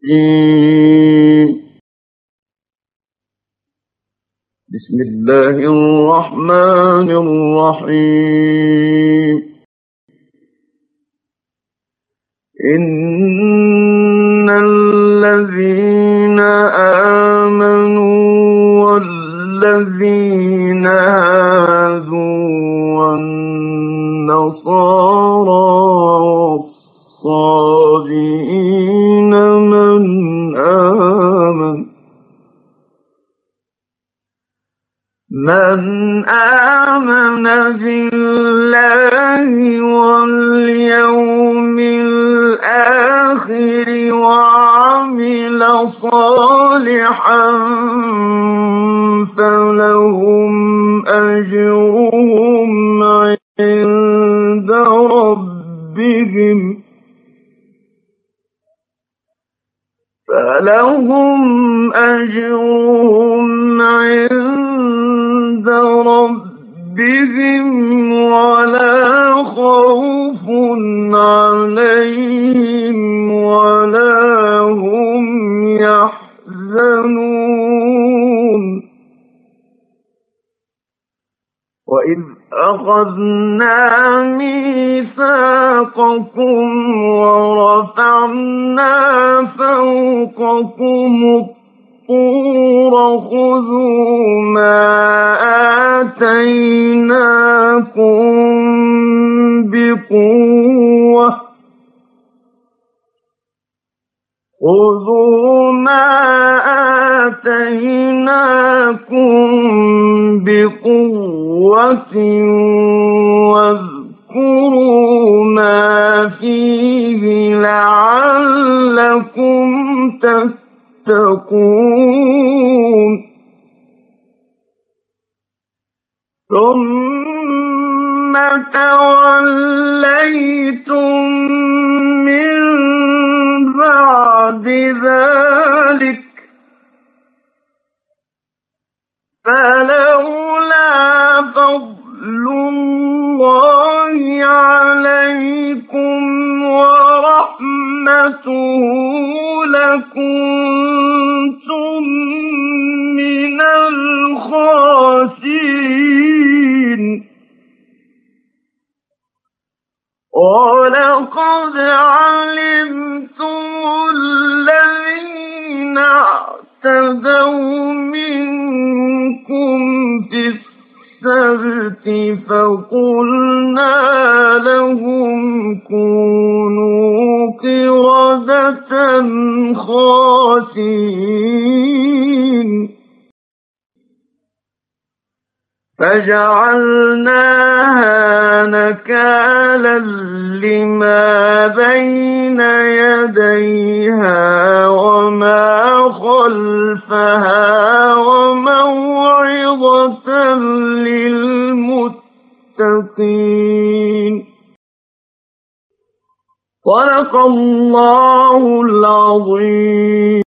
بسم الله الرحمن الرحيم. إن الذين آمنوا والذين هادوا والنصارى والصابئين من آمن بالله واليوم الآخر وعمل صالحا فلهم أجرهم عند ربهم ولا خوف عليهم ولا هم يحزنون. وإذ أخذنا ميثاقكم ورفعنا فوقكم الطور خذوا ما آتيناكم بقوة واذكروا ما فيه لعلكم تتقون. ثم توليتم من بعد ذلك فلولا فضل الله عليكم ورحمته لكنتم من الخاسرين. ولقد علمتم الذين اعتدوا منكم في السبت فقلنا لهم كونوا قردة خاسئين فجعلناها نكالا لما بين يديها وما خلفها وموعظة للمتقين. صدق الله العظيم.